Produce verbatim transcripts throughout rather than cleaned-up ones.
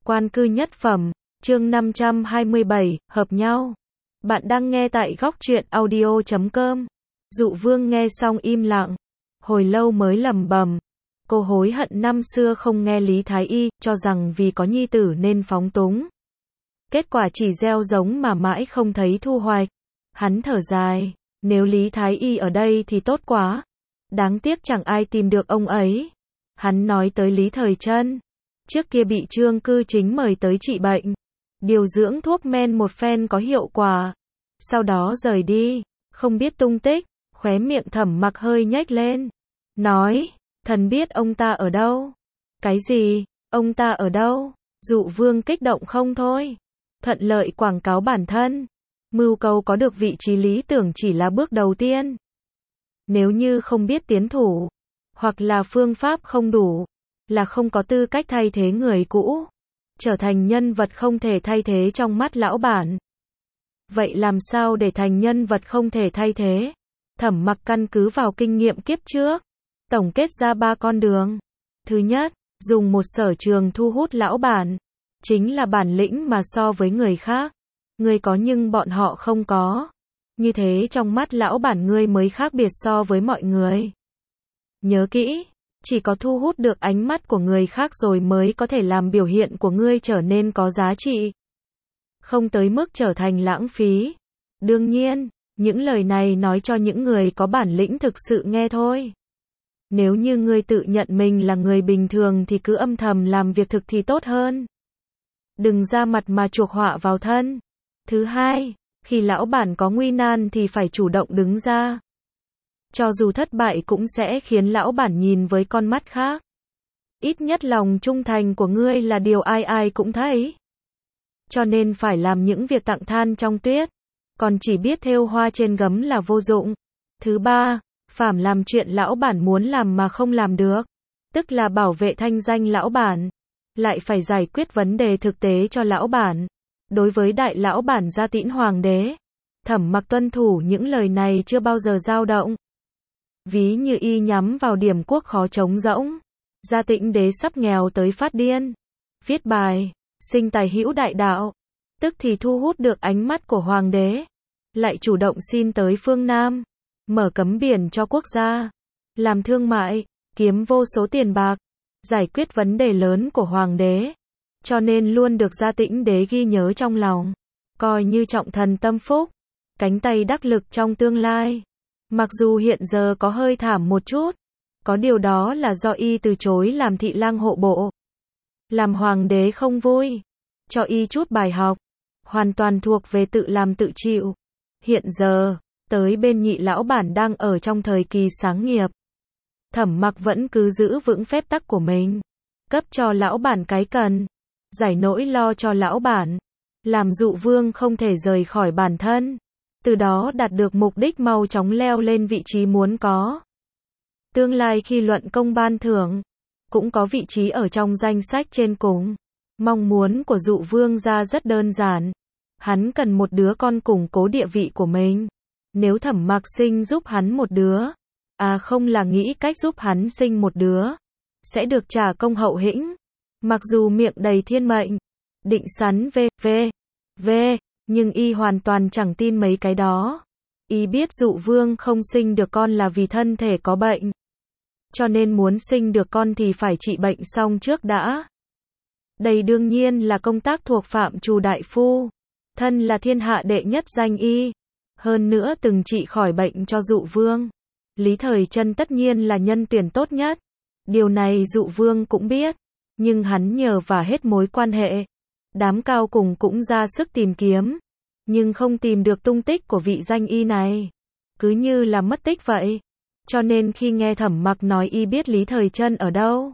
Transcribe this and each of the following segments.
Quan cư nhất phẩm, chương năm trăm hai mươi bảy, hợp nhau. Bạn đang nghe tại góc truyện audio chấm com. Dụ Vương nghe xong im lặng, hồi lâu mới lẩm bẩm, cô hối hận năm xưa không nghe Lý Thái Y, cho rằng vì có nhi tử nên phóng túng. Kết quả chỉ gieo giống mà mãi không thấy thu hoạch. Hắn thở dài, nếu Lý Thái Y ở đây thì tốt quá. Đáng tiếc chẳng ai tìm được ông ấy. Hắn nói tới Lý Thời Trân. Trước kia bị Trương Cư Chính mời tới trị bệnh. Điều dưỡng thuốc men một phen có hiệu quả. Sau đó rời đi, không biết tung tích, khóe miệng Thẩm Mặc hơi nhếch lên. Nói, thần biết ông ta ở đâu. Cái gì, ông ta ở đâu? Dụ Vương kích động không thôi. Thuận lợi quảng cáo bản thân. Mưu cầu có được vị trí lý tưởng chỉ là bước đầu tiên. Nếu như không biết tiến thủ, hoặc là phương pháp không đủ, là không có tư cách thay thế người cũ. Trở thành nhân vật không thể thay thế trong mắt lão bản. Vậy làm sao để thành nhân vật không thể thay thế? Thẩm Mặc căn cứ vào kinh nghiệm kiếp trước, tổng kết ra ba con đường. Thứ nhất, dùng một sở trường thu hút lão bản. Chính là bản lĩnh mà so với người khác, ngươi có nhưng bọn họ không có. Như thế trong mắt lão bản ngươi mới khác biệt so với mọi người. Nhớ kỹ, chỉ có thu hút được ánh mắt của người khác rồi mới có thể làm biểu hiện của ngươi trở nên có giá trị. Không tới mức trở thành lãng phí. Đương nhiên, những lời này nói cho những người có bản lĩnh thực sự nghe thôi. Nếu như ngươi tự nhận mình là người bình thường thì cứ âm thầm làm việc thực thì tốt hơn. Đừng ra mặt mà chuộc họa vào thân. Thứ hai, khi lão bản có nguy nan thì phải chủ động đứng ra. Cho dù thất bại cũng sẽ khiến lão bản nhìn với con mắt khác. Ít nhất lòng trung thành của ngươi là điều ai ai cũng thấy. Cho nên phải làm những việc tặng than trong tuyết. Còn chỉ biết thêu hoa trên gấm là vô dụng. Thứ ba, phàm làm chuyện lão bản muốn làm mà không làm được. Tức là bảo vệ thanh danh lão bản. Lại phải giải quyết vấn đề thực tế cho lão bản. Đối với đại lão bản Gia Tĩnh Hoàng đế, Thẩm Mặc tuân thủ những lời này chưa bao giờ dao động. Ví như y nhắm vào điểm quốc khó trống rỗng. Gia Tĩnh đế sắp nghèo tới phát điên. Viết bài, sinh tài hữu đại đạo. Tức thì thu hút được ánh mắt của hoàng đế. Lại chủ động xin tới phương Nam. Mở cấm biển cho quốc gia. Làm thương mại, kiếm vô số tiền bạc. Giải quyết vấn đề lớn của hoàng đế. Cho nên luôn được Gia Tĩnh đế ghi nhớ trong lòng. Coi như trọng thần tâm phúc. Cánh tay đắc lực trong tương lai. Mặc dù hiện giờ có hơi thảm một chút. Có điều đó là do y từ chối làm thị lang hộ bộ. Làm hoàng đế không vui. Cho y chút bài học. Hoàn toàn thuộc về tự làm tự chịu. Hiện giờ, tới bên nhị lão bản đang ở trong thời kỳ sáng nghiệp. Thẩm Mặc vẫn cứ giữ vững phép tắc của mình. Cấp cho lão bản cái cần. Giải nỗi lo cho lão bản. Làm Dụ Vương không thể rời khỏi bản thân. Từ đó đạt được mục đích mau chóng leo lên vị trí muốn có. Tương lai khi luận công ban thưởng, cũng có vị trí ở trong danh sách trên cùng. Mong muốn của Dụ Vương gia rất đơn giản. Hắn cần một đứa con củng cố địa vị của mình. Nếu Thẩm Mặc sinh giúp hắn một đứa, à không là nghĩ cách giúp hắn sinh một đứa, sẽ được trả công hậu hĩnh. Mặc dù miệng đầy thiên mệnh, định sắn v, v, v, nhưng y hoàn toàn chẳng tin mấy cái đó. Y biết Dụ Vương không sinh được con là vì thân thể có bệnh. Cho nên muốn sinh được con thì phải trị bệnh xong trước đã. Đây đương nhiên là công tác thuộc phạm trù đại phu. Thân là thiên hạ đệ nhất danh y. Hơn nữa từng trị khỏi bệnh cho Dụ Vương. Lý Thời Trân tất nhiên là nhân tuyển tốt nhất. Điều này Dụ Vương cũng biết. Nhưng hắn nhờ vả hết mối quan hệ. Đám cao cùng cũng ra sức tìm kiếm. Nhưng không tìm được tung tích của vị danh y này. Cứ như là mất tích vậy. Cho nên khi nghe Thẩm Mặc nói y biết Lý Thời Trân ở đâu,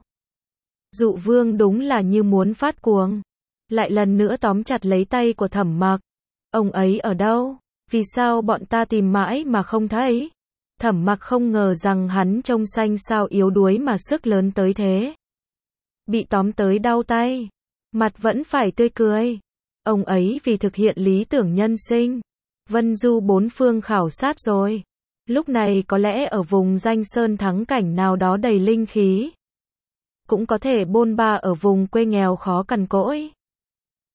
Dụ Vương đúng là như muốn phát cuồng. Lại lần nữa tóm chặt lấy tay của Thẩm Mặc. Ông ấy ở đâu? Vì sao bọn ta tìm mãi mà không thấy? Thẩm Mặc không ngờ rằng hắn trông xanh xao yếu đuối mà sức lớn tới thế. Bị tóm tới đau tay. Mặt vẫn phải tươi cười. Ông ấy vì thực hiện lý tưởng nhân sinh. Vân du bốn phương khảo sát rồi. Lúc này có lẽ ở vùng danh sơn thắng cảnh nào đó đầy linh khí. Cũng có thể bôn ba ở vùng quê nghèo khó cằn cỗi.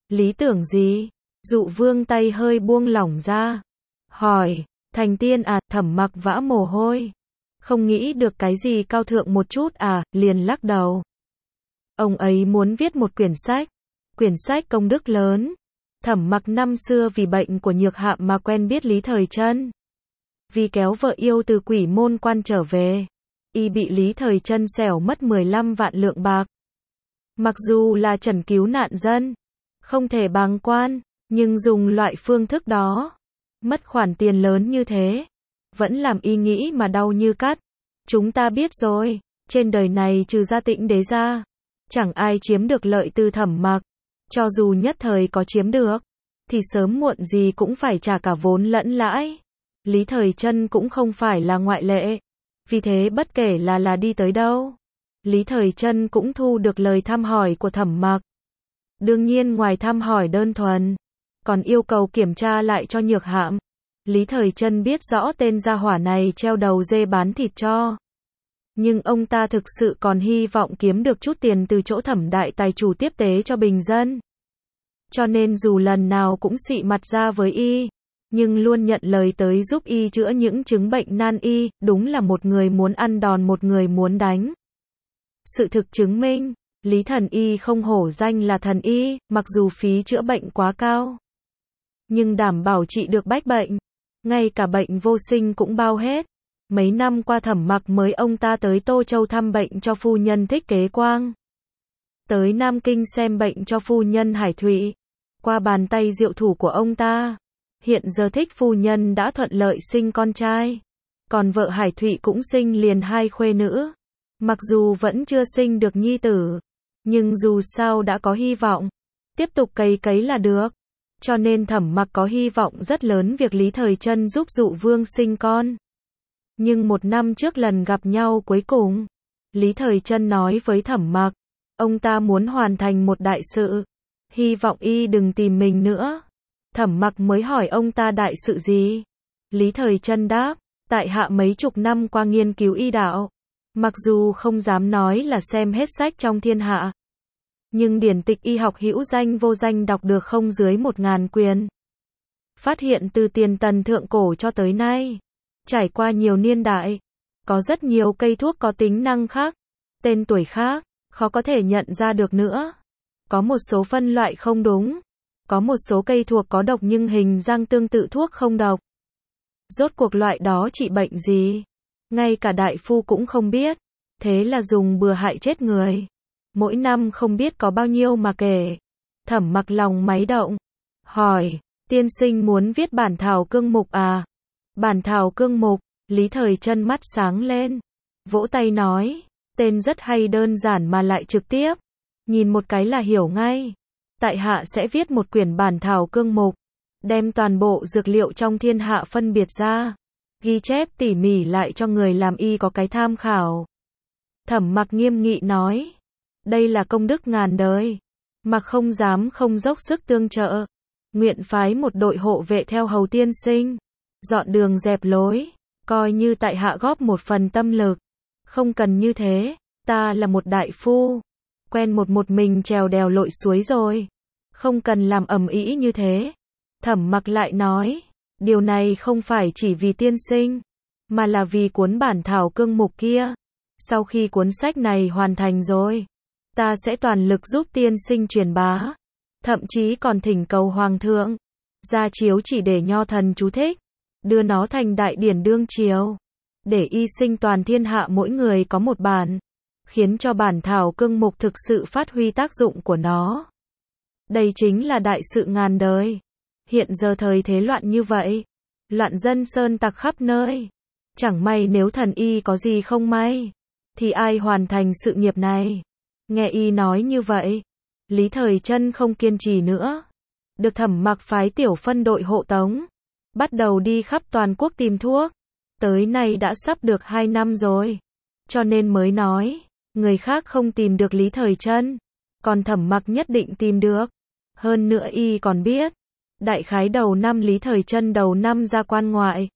Lý tưởng gì? Dụ vương tay hơi buông lỏng ra. Hỏi, thành tiên à, Thẩm Mặc vã mồ hôi. Không nghĩ được cái gì cao thượng một chút à, liền lắc đầu. Ông ấy muốn viết một quyển sách. Quyển sách công đức lớn. Thẩm Mặc năm xưa vì bệnh của Nhược Hạm mà quen biết Lý Thời Trân. Vì kéo vợ yêu từ Quỷ Môn Quan trở về, y bị Lý Thời Trân xẻo mất mười lăm vạn lượng bạc. Mặc dù là trần cứu nạn dân, không thể bàng quan, nhưng dùng loại phương thức đó, mất khoản tiền lớn như thế, vẫn làm y nghĩ mà đau như cắt. Chúng ta biết rồi, trên đời này trừ ra Tĩnh Đế ra, chẳng ai chiếm được lợi từ Thẩm Mặc. Cho dù nhất thời có chiếm được, thì sớm muộn gì cũng phải trả cả vốn lẫn lãi. Lý Thời Trân cũng không phải là ngoại lệ. Vì thế bất kể là là đi tới đâu, Lý Thời Trân cũng thu được lời thăm hỏi của Thẩm Mặc. Đương nhiên ngoài thăm hỏi đơn thuần, còn yêu cầu kiểm tra lại cho Nhược Hạm. Lý Thời Trân biết rõ tên gia hỏa này treo đầu dê bán thịt cho. Nhưng ông ta thực sự còn hy vọng kiếm được chút tiền từ chỗ Thẩm đại tài chủ tiếp tế cho bình dân. Cho nên dù lần nào cũng xị mặt ra với y, nhưng luôn nhận lời tới giúp y chữa những chứng bệnh nan y, đúng là một người muốn ăn đòn một người muốn đánh. Sự thực chứng minh, Lý Thần Y không hổ danh là thần y, mặc dù phí chữa bệnh quá cao, nhưng đảm bảo trị được bách bệnh, ngay cả bệnh vô sinh cũng bao hết. Mấy năm qua Thẩm Mặc mới ông ta tới Tô Châu thăm bệnh cho phu nhân Thích Kế Quang, tới Nam Kinh xem bệnh cho phu nhân Hải Thụy. Qua bàn tay diệu thủ của ông ta, hiện giờ Thích phu nhân đã thuận lợi sinh con trai, còn vợ Hải Thụy cũng sinh liền hai khuê nữ. Mặc dù vẫn chưa sinh được nhi tử, nhưng dù sao đã có hy vọng, tiếp tục cày cấy là được. Cho nên Thẩm Mặc có hy vọng rất lớn việc Lý Thời Trân giúp Dụ Vương sinh con. Nhưng một năm trước lần gặp nhau cuối cùng, Lý Thời Trân nói với Thẩm Mặc, ông ta muốn hoàn thành một đại sự, hy vọng y đừng tìm mình nữa. Thẩm Mặc mới hỏi ông ta đại sự gì? Lý Thời Trân đáp, tại hạ mấy chục năm qua nghiên cứu y đạo, mặc dù không dám nói là xem hết sách trong thiên hạ, nhưng điển tịch y học hữu danh vô danh đọc được không dưới một ngàn quyển. Phát hiện từ tiền Tần thượng cổ cho tới nay, trải qua nhiều niên đại, có rất nhiều cây thuốc có tính năng khác, tên tuổi khác, khó có thể nhận ra được nữa. Có một số phân loại không đúng, có một số cây thuộc có độc nhưng hình dạng tương tự thuốc không độc. Rốt cuộc loại đó trị bệnh gì? Ngay cả đại phu cũng không biết, thế là dùng bừa hại chết người. Mỗi năm không biết có bao nhiêu mà kể. Thẩm Mặc lòng máy động, hỏi, tiên sinh muốn viết bản thảo cương mục à? Bản thảo cương mục, Lý Thời Trân mắt sáng lên, vỗ tay nói, tên rất hay, đơn giản mà lại trực tiếp, nhìn một cái là hiểu ngay. Tại hạ sẽ viết một quyển bản thảo cương mục, đem toàn bộ dược liệu trong thiên hạ phân biệt ra, ghi chép tỉ mỉ lại cho người làm y có cái tham khảo. Thẩm Mặc nghiêm nghị nói, đây là công đức ngàn đời, mà không dám không dốc sức tương trợ, nguyện phái một đội hộ vệ theo hầu tiên sinh, dọn đường dẹp lối, coi như tại hạ góp một phần tâm lực. Không cần như thế, ta là một đại phu, quen một một mình trèo đèo lội suối rồi, không cần làm ầm ĩ như thế. Thẩm Mặc lại nói, điều này không phải chỉ vì tiên sinh, mà là vì cuốn bản thảo cương mục kia. Sau khi cuốn sách này hoàn thành rồi, ta sẽ toàn lực giúp tiên sinh truyền bá, thậm chí còn thỉnh cầu hoàng thượng ra chiếu chỉ để nho thần chú thích, đưa nó thành đại điển đương triều, để y sinh toàn thiên hạ mỗi người có một bản, khiến cho bản thảo cương mục thực sự phát huy tác dụng của nó. Đây chính là đại sự ngàn đời. Hiện giờ thời thế loạn như vậy, loạn dân sơn tặc khắp nơi, chẳng may nếu thần y có gì không may, thì ai hoàn thành sự nghiệp này? Nghe y nói như vậy, Lý Thời Trân không kiên trì nữa, được Thẩm Mặc phái tiểu phân đội hộ tống, bắt đầu đi khắp toàn quốc tìm thuốc. Tới nay đã sắp được hai năm rồi, cho nên mới nói, người khác không tìm được Lý Thời Trân, còn Thẩm Mặc nhất định tìm được. Hơn nữa y còn biết, đại khái đầu năm Lý Thời Trân đầu năm ra quan ngoại,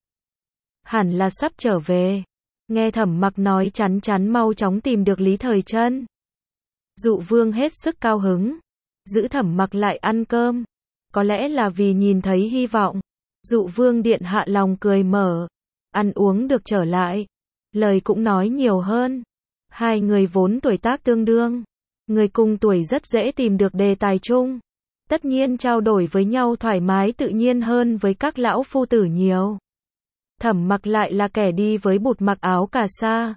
hẳn là sắp trở về. Nghe Thẩm Mặc nói chắn chắn mau chóng tìm được Lý Thời Trân, Dụ Vương hết sức cao hứng, giữ Thẩm Mặc lại ăn cơm. Có lẽ là vì nhìn thấy hy vọng. Dụ Vương điện hạ lòng cười mở. Ăn uống được trở lại. Lời cũng nói nhiều hơn. Hai người vốn tuổi tác tương đương. Người cùng tuổi rất dễ tìm được đề tài chung. Tất nhiên trao đổi với nhau thoải mái tự nhiên hơn với các lão phu tử nhiều. Thẩm Mặc lại là kẻ đi với bụt mặc áo cà sa.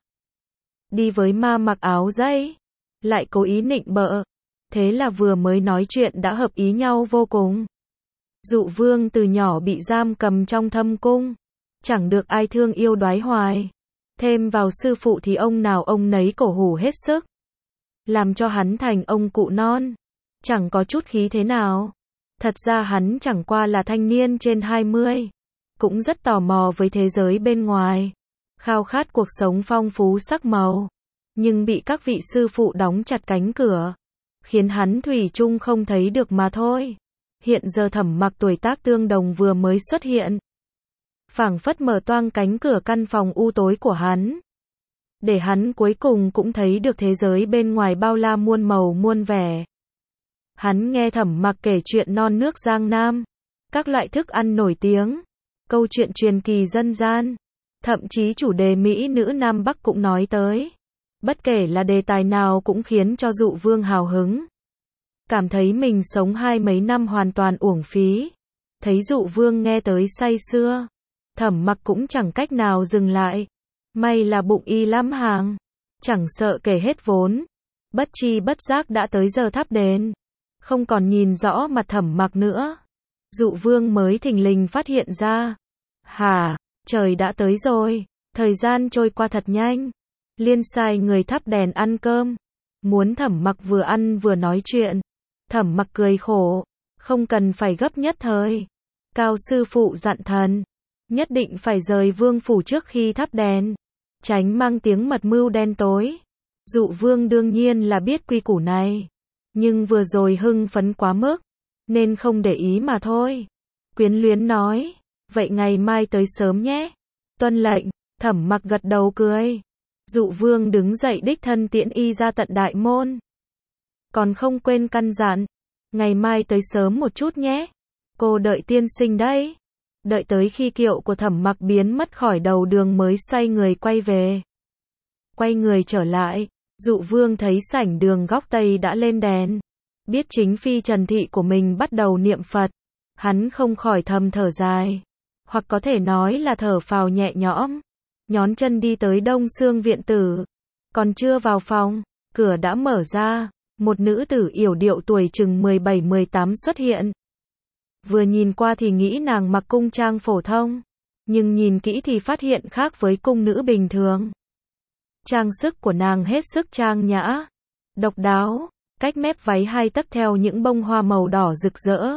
Đi với ma mặc áo dây. Lại cố ý nịnh bợ. Thế là vừa mới nói chuyện đã hợp ý nhau vô cùng. Dụ Vương từ nhỏ bị giam cầm trong thâm cung. Chẳng được ai thương yêu đoái hoài. Thêm vào sư phụ thì ông nào ông nấy cổ hủ hết sức. Làm cho hắn thành ông cụ non. Chẳng có chút khí thế nào. Thật ra hắn chẳng qua là thanh niên trên hai mươi. Cũng rất tò mò với thế giới bên ngoài. Khao khát cuộc sống phong phú sắc màu. Nhưng bị các vị sư phụ đóng chặt cánh cửa. Khiến hắn thủy chung không thấy được mà thôi. Hiện giờ Thẩm Mặc tuổi tác tương đồng vừa mới xuất hiện. Phảng phất mở toang cánh cửa căn phòng u tối của hắn. Để hắn cuối cùng cũng thấy được thế giới bên ngoài bao la muôn màu muôn vẻ. Hắn nghe Thẩm Mặc kể chuyện non nước Giang Nam. Các loại thức ăn nổi tiếng. Câu chuyện truyền kỳ dân gian. Thậm chí chủ đề Mỹ nữ Nam Bắc cũng nói tới. Bất kể là đề tài nào cũng khiến cho Dụ Vương hào hứng. Cảm thấy mình sống hai mấy năm hoàn toàn uổng phí. Thấy Dụ Vương nghe tới say sưa. Thẩm Mặc cũng chẳng cách nào dừng lại. May là bụng y lắm hàng. Chẳng sợ kể hết vốn. Bất chi bất giác đã tới giờ thắp đèn. Không còn nhìn rõ mặt Thẩm Mặc nữa. Dụ Vương mới thình lình phát hiện ra. Hả, trời đã tới rồi. Thời gian trôi qua thật nhanh. Liên sai người thắp đèn ăn cơm. Muốn Thẩm Mặc vừa ăn vừa nói chuyện. Thẩm Mặc cười khổ. Không cần phải gấp nhất thời. Cao sư phụ dặn thần. Nhất định phải rời vương phủ trước khi thắp đèn. Tránh mang tiếng mật mưu đen tối. Dụ Vương đương nhiên là biết quy củ này. Nhưng vừa rồi hưng phấn quá mức. Nên không để ý mà thôi. Quyến luyến nói. Vậy ngày mai tới sớm nhé. Tuân lệnh. Thẩm Mặc gật đầu cười. Dụ Vương đứng dậy đích thân tiễn y ra tận đại môn. Còn không quên căn dặn. Ngày mai tới sớm một chút nhé. Cô đợi tiên sinh đấy. Đợi tới khi kiệu của Thẩm Mặc biến mất khỏi đầu đường mới xoay người quay về. Quay người trở lại. Dụ Vương thấy sảnh đường góc Tây đã lên đèn. Biết chính phi Trần Thị của mình bắt đầu niệm Phật. Hắn không khỏi thầm thở dài. Hoặc có thể nói là thở phào nhẹ nhõm. Nhón chân đi tới Đông Xương viện tử. Còn chưa vào phòng, cửa đã mở ra. Một nữ tử yểu điệu tuổi chừng mười bảy mười tám xuất hiện. Vừa nhìn qua thì nghĩ nàng mặc cung trang phổ thông. Nhưng nhìn kỹ thì phát hiện khác với cung nữ bình thường. Trang sức của nàng hết sức trang nhã. Độc đáo. Cách mép váy hai tấc theo những bông hoa màu đỏ rực rỡ.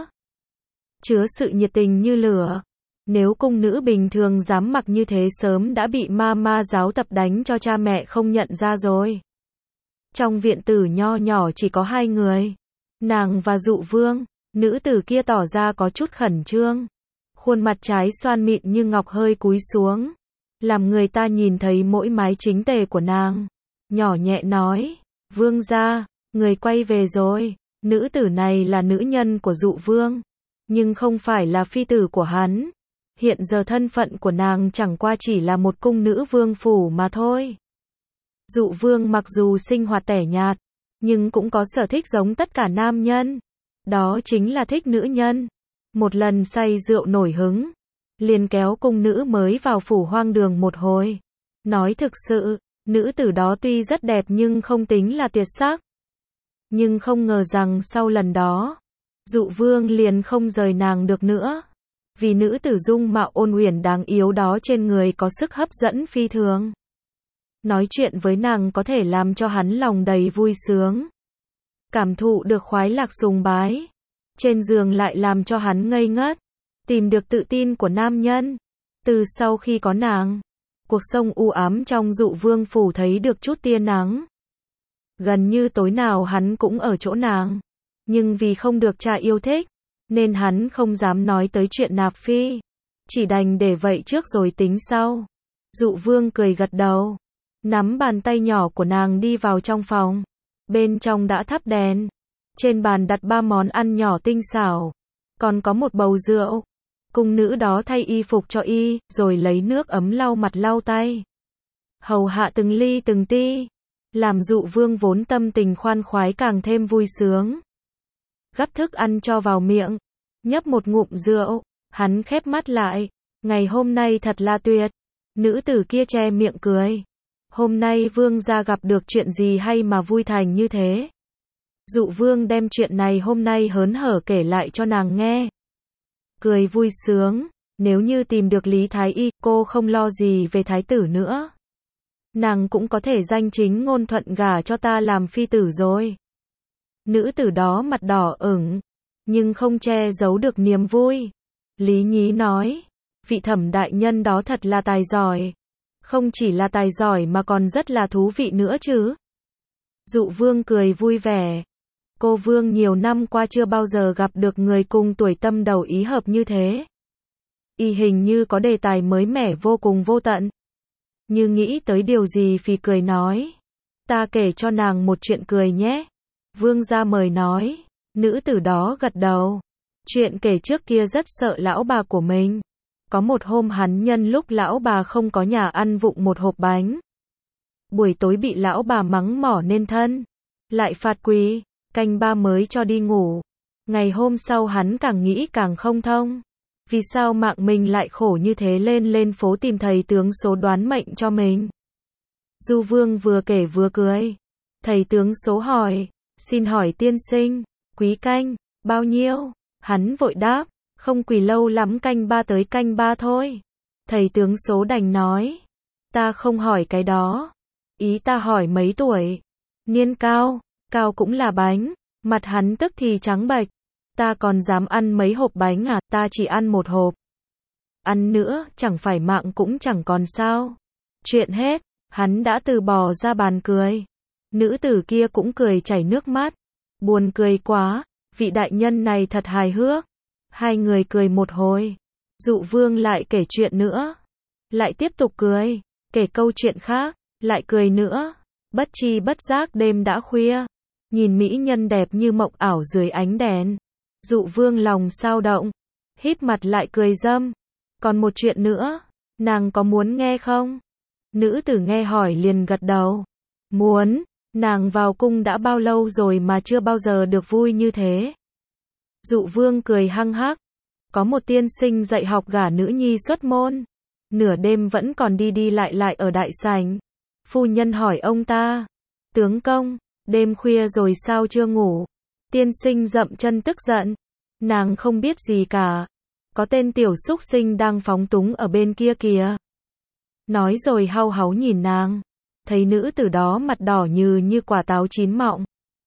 Chứa sự nhiệt tình như lửa. Nếu cung nữ bình thường dám mặc như thế sớm đã bị ma ma giáo tập đánh cho cha mẹ không nhận ra rồi. Trong viện tử nho nhỏ chỉ có hai người. Nàng và Dụ Vương. Nữ tử kia tỏ ra có chút khẩn trương. Khuôn mặt trái xoan mịn như ngọc hơi cúi xuống. Làm người ta nhìn thấy mỗi mái chính tề của nàng. Nhỏ nhẹ nói. Vương gia, người quay về rồi. Nữ tử này là nữ nhân của Dụ Vương. Nhưng không phải là phi tử của hắn. Hiện giờ thân phận của nàng chẳng qua chỉ là một cung nữ vương phủ mà thôi. Dụ Vương mặc dù sinh hoạt tẻ nhạt. Nhưng cũng có sở thích giống tất cả nam nhân. Đó chính là thích nữ nhân. Một lần say rượu nổi hứng. Liền kéo cung nữ mới vào phủ hoang đường một hồi. Nói thực sự, nữ tử đó tuy rất đẹp nhưng không tính là tuyệt sắc. Nhưng không ngờ rằng sau lần đó, Dụ Vương liền không rời nàng được nữa. Vì nữ tử dung mạo ôn uyển đáng yếu đó trên người có sức hấp dẫn phi thường. Nói chuyện với nàng có thể làm cho hắn lòng đầy vui sướng. Cảm thụ được khoái lạc sùng bái. Trên giường lại làm cho hắn ngây ngất. Tìm được tự tin của nam nhân. Từ sau khi có nàng, cuộc sống u ám trong Dụ Vương phủ thấy được chút tia nắng. Gần như tối nào hắn cũng ở chỗ nàng. Nhưng vì không được cha yêu thích, nên hắn không dám nói tới chuyện nạp phi. Chỉ đành để vậy trước rồi tính sau. Dụ Vương cười gật đầu. Nắm bàn tay nhỏ của nàng đi vào trong phòng. Bên trong đã thắp đèn. Trên bàn đặt ba món ăn nhỏ tinh xảo, còn có một bầu rượu. Cung nữ đó thay y phục cho y, rồi lấy nước ấm lau mặt lau tay. Hầu hạ từng ly từng ti, làm Dụ Vương vốn tâm tình khoan khoái càng thêm vui sướng. Gắp thức ăn cho vào miệng, nhấp một ngụm rượu, hắn khép mắt lại. Ngày hôm nay thật là tuyệt. Nữ tử kia che miệng cười. Hôm nay Vương gia gặp được chuyện gì hay mà vui thành như thế? Dụ Vương đem chuyện này hôm nay hớn hở kể lại cho nàng nghe. Cười vui sướng, nếu như tìm được Lý Thái Y, cô không lo gì về thái tử nữa. Nàng cũng có thể danh chính ngôn thuận gả cho ta làm phi tử rồi. Nữ tử đó mặt đỏ ửng, nhưng không che giấu được niềm vui. Lý Nhí nói, vị Thẩm đại nhân đó thật là tài giỏi. Không chỉ là tài giỏi mà còn rất là thú vị nữa chứ. Dụ Vương cười vui vẻ. Cô Vương nhiều năm qua chưa bao giờ gặp được người cùng tuổi tâm đầu ý hợp như thế. Y hình như có đề tài mới mẻ vô cùng vô tận. Như nghĩ tới điều gì phì cười nói. Ta kể cho nàng một chuyện cười nhé. Vương gia mời nói. Nữ tử đó gật đầu. Chuyện kể trước kia rất sợ lão bà của mình. Có một hôm hắn nhân lúc lão bà không có nhà ăn vụng một hộp bánh. Buổi tối bị lão bà mắng mỏ nên thân. Lại phạt quỳ, canh ba mới cho đi ngủ. Ngày hôm sau hắn càng nghĩ càng không thông. Vì sao mạng mình lại khổ như thế, lên lên phố tìm thầy tướng số đoán mệnh cho mình. Du Vương vừa kể vừa cười. Thầy tướng số hỏi, xin hỏi tiên sinh, quý canh, bao nhiêu? Hắn vội đáp, không quỳ lâu lắm, canh ba tới canh ba thôi. Thầy tướng số đành nói, ta không hỏi cái đó. Ý ta hỏi mấy tuổi? Niên cao, cao cũng là bánh. Mặt hắn tức thì trắng bệch. Ta còn dám ăn mấy hộp bánh à, ta chỉ ăn một hộp. Ăn nữa, chẳng phải mạng cũng chẳng còn sao. Chuyện hết, hắn đã từ bỏ ra bàn cười. Nữ tử kia cũng cười chảy nước mắt. Buồn cười quá, vị đại nhân này thật hài hước. Hai người cười một hồi. Dụ Vương lại kể chuyện nữa. Lại tiếp tục cười. Kể câu chuyện khác. Lại cười nữa. Bất chi bất giác đêm đã khuya. Nhìn mỹ nhân đẹp như mộng ảo dưới ánh đèn. Dụ Vương lòng sao động. Híp mặt lại cười râm. Còn một chuyện nữa. Nàng có muốn nghe không? Nữ tử nghe hỏi liền gật đầu. Muốn. Nàng vào cung đã bao lâu rồi mà chưa bao giờ được vui như thế. Dụ Vương cười hăng hắc. Có một tiên sinh dạy học gả nữ nhi xuất môn. Nửa đêm vẫn còn đi đi lại lại ở đại sảnh. Phu nhân hỏi ông ta. Tướng công, đêm khuya rồi sao chưa ngủ? Tiên sinh dậm chân tức giận. Nàng không biết gì cả. Có tên tiểu súc sinh đang phóng túng ở bên kia kìa. Nói rồi hau háu nhìn nàng. Thấy nữ tử đó mặt đỏ như như quả táo chín mọng.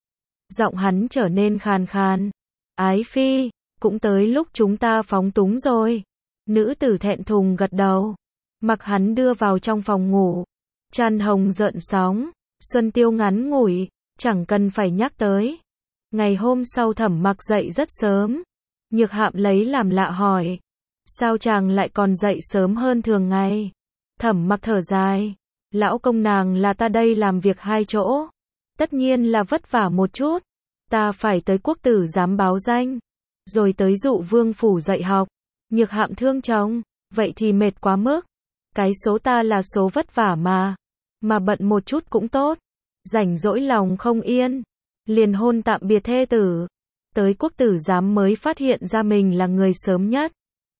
Giọng hắn trở nên khàn khàn. Ái phi, cũng tới lúc chúng ta phóng túng rồi. Nữ tử thẹn thùng gật đầu. Mặc hắn đưa vào trong phòng ngủ. Chăn hồng rợn sóng. Xuân tiêu ngắn ngủi. Chẳng cần phải nhắc tới. Ngày hôm sau Thẩm Mặc dậy rất sớm. Nhược Hạm lấy làm lạ hỏi. Sao chàng lại còn dậy sớm hơn thường ngày? Thẩm Mặc thở dài. Lão công nàng là ta đây làm việc hai chỗ. Tất nhiên là vất vả một chút. Ta phải tới quốc tử giám báo danh. Rồi tới Dụ Vương phủ dạy học. Nhược Hạm thương chồng. Vậy thì mệt quá mức. Cái số ta là số vất vả mà. Mà bận một chút cũng tốt. Rảnh rỗi lòng không yên. Liền hôn tạm biệt thê tử. Tới quốc tử giám mới phát hiện ra mình là người sớm nhất.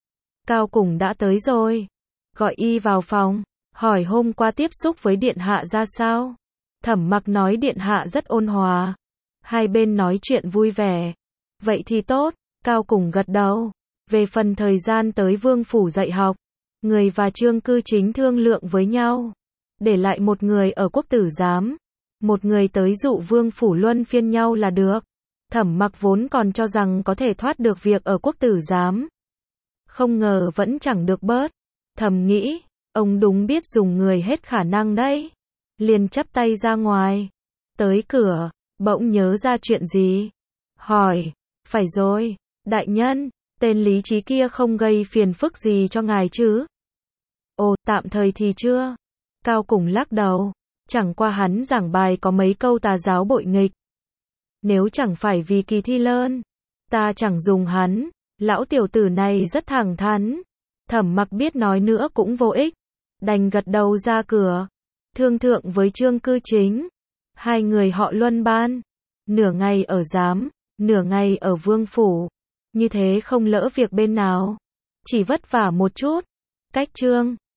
Cao Cùng đã tới rồi. Gọi y vào phòng. Hỏi hôm qua tiếp xúc với điện hạ ra sao? Thẩm Mặc nói điện hạ rất ôn hòa. Hai bên nói chuyện vui vẻ. Vậy thì tốt. Cao Cùng gật đầu. Về phần thời gian tới Vương phủ dạy học. Người và Trương Cư Chính thương lượng với nhau. Để lại một người ở quốc tử giám. Một người tới Dụ Vương phủ luân phiên nhau là được. Thẩm Mặc vốn còn cho rằng có thể thoát được việc ở quốc tử giám. Không ngờ vẫn chẳng được bớt. Thầm nghĩ, ông đúng biết dùng người hết khả năng đấy. Liền chắp tay ra ngoài. Tới cửa, bỗng nhớ ra chuyện gì. Hỏi, phải rồi, đại nhân, tên Lý Trí kia không gây phiền phức gì cho ngài chứ? Ồ, tạm thời thì chưa. Cao Cùng lắc đầu. Chẳng qua hắn giảng bài có mấy câu tà giáo bội nghịch. Nếu chẳng phải vì kỳ thi lơn, ta chẳng dùng hắn. Lão tiểu tử này rất thẳng thắn. Thẩm Mặc biết nói nữa cũng vô ích, đành gật đầu ra cửa, thương thượng với Trương Cư Chính. Hai người họ luân ban, nửa ngày ở giám, nửa ngày ở vương phủ. Như thế không lỡ việc bên nào, chỉ vất vả một chút. Cách Trương